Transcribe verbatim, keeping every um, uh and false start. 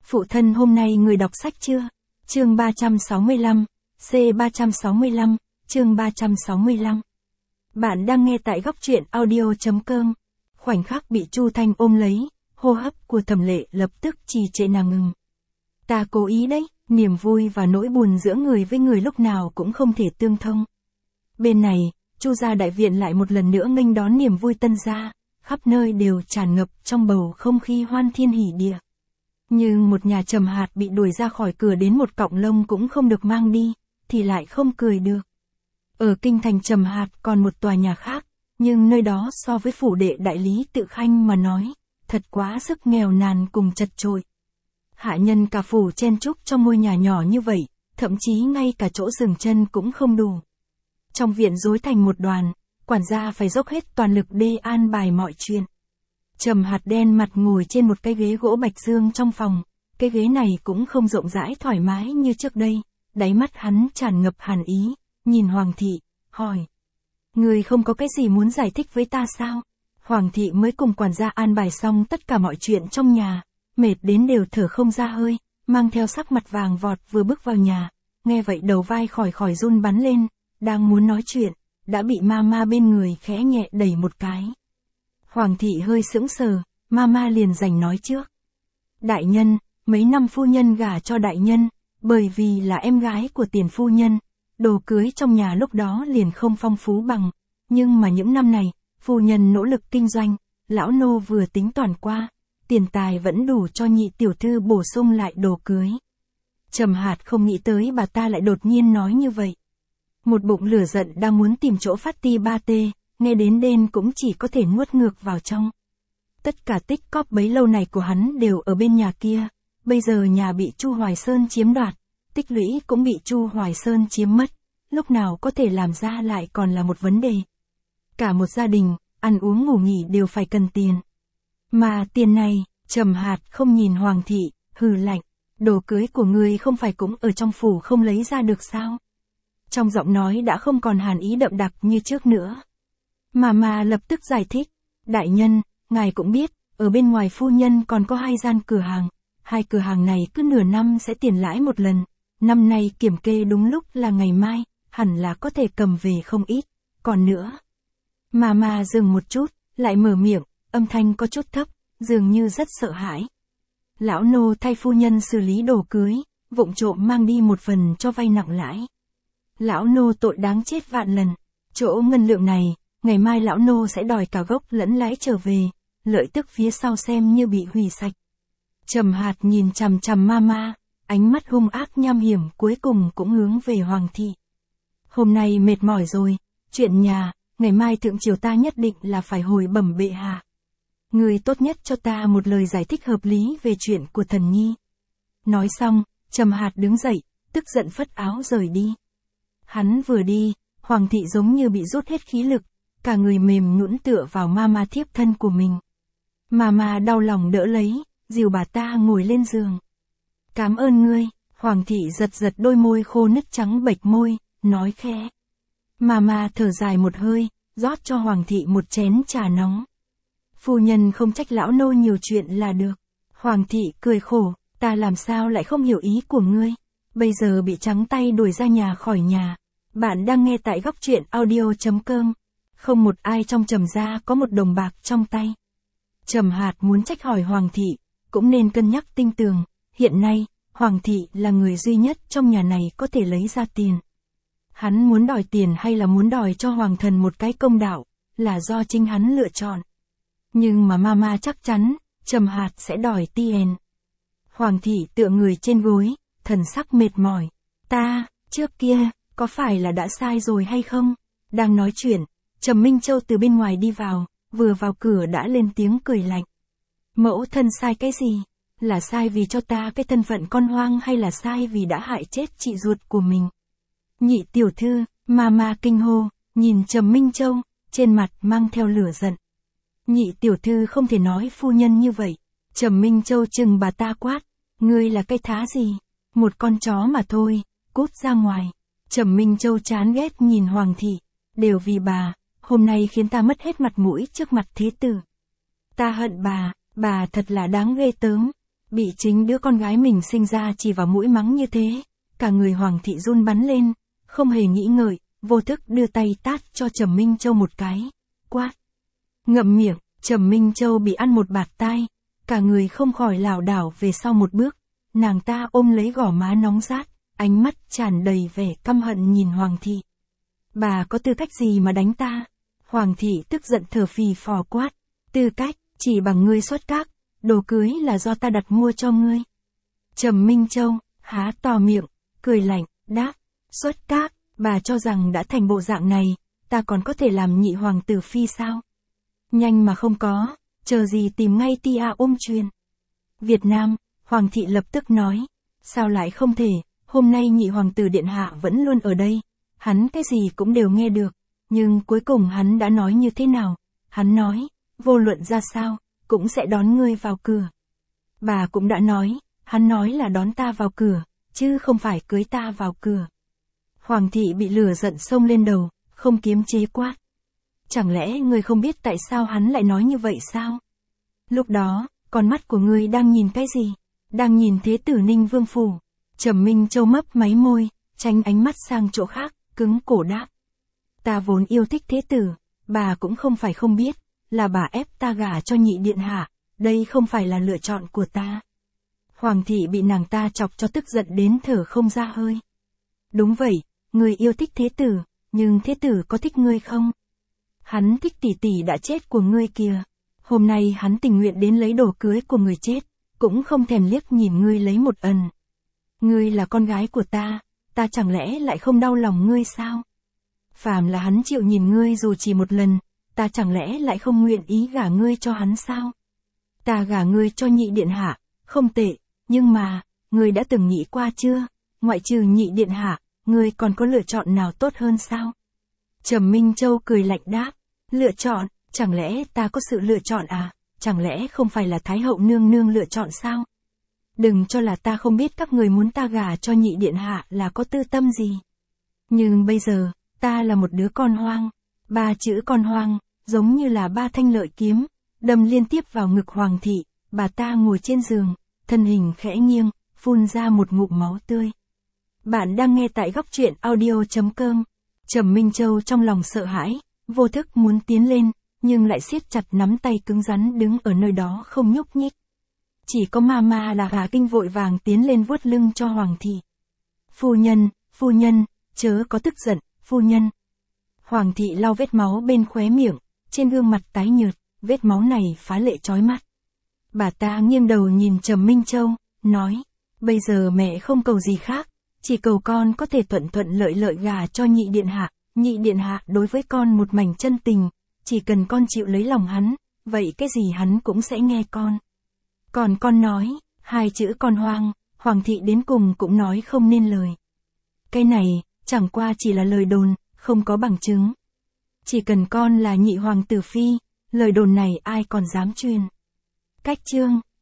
Phụ thân hôm nay người đọc sách chưa? Chương ba trăm sáu mươi lăm, C ba trăm sáu mươi lăm, chương ba trăm sáu mươi lăm. Bạn đang nghe tại góc truyện audio chấm com. Khoảnh khắc bị Chu Thanh ôm lấy, hô hấp của Thẩm Lệ lập tức trì trệ nàng ngừng. Ta cố ý đấy, niềm vui và nỗi buồn giữa người với người lúc nào cũng không thể tương thông. Bên này, Chu gia đại viện lại một lần nữa nghênh đón niềm vui tân gia, khắp nơi đều tràn ngập trong bầu không khí hoan thiên hỉ địa. Nhưng một nhà Trầm Hạt bị đuổi ra khỏi cửa đến một cọng lông cũng không được mang đi, thì lại không cười được. Ở kinh thành Trầm Hạt còn một tòa nhà khác, nhưng nơi đó so với phủ đệ đại lý Tự Khanh mà nói, thật quá sức nghèo nàn cùng chật chội. Hạ nhân cả phủ chen chúc trong ngôi nhà nhỏ như vậy, thậm chí ngay cả chỗ dừng chân cũng không đủ. Trong viện rối thành một đoàn, quản gia phải dốc hết toàn lực để an bài mọi chuyện. Trầm Hạt đen mặt ngồi trên một cái ghế gỗ bạch dương trong phòng, cái ghế này cũng không rộng rãi thoải mái như trước đây, đáy mắt hắn tràn ngập hàn ý, nhìn Hoàng thị, hỏi. Người không có cái gì muốn giải thích với ta sao? Hoàng thị mới cùng quản gia an bài xong tất cả mọi chuyện trong nhà, mệt đến đều thở không ra hơi, mang theo sắc mặt vàng vọt vừa bước vào nhà, nghe vậy đầu vai khỏi khỏi run bắn lên, đang muốn nói chuyện, đã bị Mama bên người khẽ nhẹ đẩy một cái. Hoàng thị hơi sững sờ, Mama liền giành nói trước. Đại nhân, mấy năm phu nhân gả cho đại nhân, bởi vì là em gái của tiền phu nhân, đồ cưới trong nhà lúc đó liền không phong phú bằng, nhưng mà những năm này, phu nhân nỗ lực kinh doanh, lão nô vừa tính toán qua, tiền tài vẫn đủ cho nhị tiểu thư bổ sung lại đồ cưới. Trầm Hạt không nghĩ tới bà ta lại đột nhiên nói như vậy. Một bụng lửa giận đang muốn tìm chỗ phát ti ba tê, nghe đến đên cũng chỉ có thể nuốt ngược vào trong. Tất cả tích cóp bấy lâu này của hắn đều ở bên nhà kia, bây giờ nhà bị Chu Hoài Sơn chiếm đoạt, tích lũy cũng bị Chu Hoài Sơn chiếm mất, lúc nào có thể làm ra lại còn là một vấn đề. Cả một gia đình, ăn uống ngủ nghỉ đều phải cần tiền. Mà tiền này, Trầm Hạt không nhìn Hoàng thị, hừ lạnh, đồ cưới của ngươi không phải cũng ở trong phủ không lấy ra được sao? Trong giọng nói đã không còn hàn ý đậm đặc như trước nữa. Mà mà lập tức giải thích, đại nhân, ngài cũng biết, ở bên ngoài phu nhân còn có hai gian cửa hàng, hai cửa hàng này cứ nửa năm sẽ tiền lãi một lần, năm nay kiểm kê đúng lúc là ngày mai, hẳn là có thể cầm về không ít, còn nữa. Mà mà dừng một chút, lại mở miệng, âm thanh có chút thấp, dường như rất sợ hãi. Lão nô thay phu nhân xử lý đồ cưới, vụng trộm mang đi một phần cho vay nặng lãi. Lão nô tội đáng chết vạn lần, chỗ ngân lượng này, ngày mai lão nô sẽ đòi cả gốc lẫn lãi trở về, lợi tức phía sau xem như bị hủy sạch. Trầm Hạt nhìn chằm chằm Mama, ánh mắt hung ác nham hiểm cuối cùng cũng hướng về Hoàng thị. Hôm nay mệt mỏi rồi, chuyện nhà, ngày mai thượng triều ta nhất định là phải hồi bẩm bệ hạ. Người tốt nhất cho ta một lời giải thích hợp lý về chuyện của thần nhi. Nói xong, Trầm Hạt đứng dậy, tức giận phất áo rời đi. Hắn vừa đi, Hoàng thị giống như bị rút hết khí lực, cả người mềm nhũn tựa vào Mama thiếp thân của mình. Mama đau lòng đỡ lấy, dìu bà ta ngồi lên giường. Cảm ơn ngươi, Hoàng thị giật giật đôi môi khô nứt trắng bệch môi, nói khẽ. Mama thở dài một hơi, rót cho Hoàng thị một chén trà nóng. Phu nhân không trách lão nô nhiều chuyện là được. Hoàng thị cười khổ, ta làm sao lại không hiểu ý của ngươi. Bây giờ bị trắng tay đuổi ra nhà khỏi nhà. Bạn đang nghe tại góc truyện audio chấm com. Không một ai trong Trầm gia có một đồng bạc trong tay. Trầm Hạt muốn trách hỏi Hoàng thị, cũng nên cân nhắc tinh tường. Hiện nay, Hoàng thị là người duy nhất trong nhà này có thể lấy ra tiền. Hắn muốn đòi tiền hay là muốn đòi cho Hoàng thần một cái công đạo, là do chính hắn lựa chọn. Nhưng mà Mama chắc chắn, Trầm Hạt sẽ đòi tiền. Hoàng thị tựa người trên gối, thần sắc mệt mỏi. Ta, trước kia, có phải là đã sai rồi hay không? Đang nói chuyện, Trầm Minh Châu từ bên ngoài đi vào, vừa vào cửa đã lên tiếng cười lạnh. Mẫu thân sai cái gì? Là sai vì cho ta cái thân phận con hoang hay là sai vì đã hại chết chị ruột của mình? Nhị tiểu thư, Mama kinh hô, nhìn Trầm Minh Châu, trên mặt mang theo lửa giận. Nhị tiểu thư không thể nói phu nhân như vậy. Trầm Minh Châu chừng bà ta quát, ngươi là cái thá gì? Một con chó mà thôi, cút ra ngoài. Trầm Minh Châu chán ghét nhìn Hoàng thị, đều vì bà, hôm nay khiến ta mất hết mặt mũi trước mặt thế tử. Ta hận bà, bà thật là đáng ghê tớm. Bị chính đứa con gái mình sinh ra chỉ vào mũi mắng như thế, cả người Hoàng thị run bắn lên, không hề nghĩ ngợi, vô thức đưa tay tát cho Trầm Minh Châu một cái, quát. Ngậm miệng, Trầm Minh Châu bị ăn một bạt tai, cả người không khỏi lảo đảo về sau một bước, nàng ta ôm lấy gò má nóng rát, ánh mắt tràn đầy vẻ căm hận nhìn Hoàng thị. Bà có tư cách gì mà đánh ta? Hoàng thị tức giận thở phì phò quát, tư cách, chỉ bằng ngươi xuất các, đồ cưới là do ta đặt mua cho ngươi. Trầm Minh Châu, há to miệng, cười lạnh, đáp, xuất các, bà cho rằng đã thành bộ dạng này, ta còn có thể làm nhị hoàng tử phi sao? Nhanh mà không có, chờ gì tìm ngay tia ôm truyền. Việt Nam, Hoàng thị lập tức nói, sao lại không thể, hôm nay nhị hoàng tử điện hạ vẫn luôn ở đây, hắn cái gì cũng đều nghe được, nhưng cuối cùng hắn đã nói như thế nào? Hắn nói, vô luận ra sao, cũng sẽ đón ngươi vào cửa. Bà cũng đã nói, hắn nói là đón ta vào cửa, chứ không phải cưới ta vào cửa. Hoàng thị bị lửa giận xông lên đầu, không kiềm chế quát. Chẳng lẽ ngươi không biết tại sao hắn lại nói như vậy sao? Lúc đó, con mắt của ngươi đang nhìn cái gì? Đang nhìn Thế tử Ninh Vương phủ. Trầm Minh Châu mấp máy môi, tránh ánh mắt sang chỗ khác, cứng cổ đáp. Ta vốn yêu thích Thế tử, bà cũng không phải không biết, là bà ép ta gả cho nhị điện hạ, đây không phải là lựa chọn của ta. Hoàng thị bị nàng ta chọc cho tức giận đến thở không ra hơi. Đúng vậy, ngươi yêu thích Thế tử, nhưng Thế tử có thích ngươi không? Hắn thích tỷ tỷ đã chết của ngươi kìa. Hôm nay hắn tình nguyện đến lấy đồ cưới của người chết, cũng không thèm liếc nhìn ngươi lấy một ẩn. Ngươi là con gái của ta, ta chẳng lẽ lại không đau lòng ngươi sao? Phàm là hắn chịu nhìn ngươi dù chỉ một lần, ta chẳng lẽ lại không nguyện ý gả ngươi cho hắn sao? Ta gả ngươi cho nhị điện hạ, không tệ, nhưng mà, ngươi đã từng nghĩ qua chưa? Ngoại trừ nhị điện hạ, ngươi còn có lựa chọn nào tốt hơn sao? Trầm Minh Châu cười lạnh đáp, lựa chọn, chẳng lẽ ta có sự lựa chọn à? Chẳng lẽ không phải là Thái hậu nương nương lựa chọn sao? Đừng cho là ta không biết các người muốn ta gả cho nhị điện hạ là có tư tâm gì. Nhưng bây giờ, ta là một đứa con hoang. Ba chữ con hoang, giống như là ba thanh lợi kiếm, đâm liên tiếp vào ngực Hoàng thị, bà ta ngồi trên giường, thân hình khẽ nghiêng, phun ra một ngụm máu tươi. Bạn đang nghe tại góc truyện audio chấm com. Trầm Minh Châu trong lòng sợ hãi, vô thức muốn tiến lên, nhưng lại siết chặt nắm tay cứng rắn đứng ở nơi đó không nhúc nhích. Chỉ có Mama là Hà Kinh vội vàng tiến lên vuốt lưng cho Hoàng thị. Phu nhân, phu nhân, chớ có tức giận, phu nhân. Hoàng thị lau vết máu bên khóe miệng, trên gương mặt tái nhợt, vết máu này phá lệ chói mắt. Bà ta nghiêng đầu nhìn Trầm Minh Châu, nói, bây giờ mẹ không cầu gì khác, chỉ cầu con có thể thuận thuận lợi lợi gả cho nhị điện hạ. Nhị điện hạ đối với con một mảnh chân tình, chỉ cần con chịu lấy lòng hắn, vậy cái gì hắn cũng sẽ nghe con. Còn con nói, hai chữ con hoang, Hoàng thị đến cùng cũng nói không nên lời. Cái này, chẳng qua chỉ là lời đồn, không có bằng chứng. Chỉ cần con là nhị hoàng tử phi, lời đồn này ai còn dám truyền. Cách chương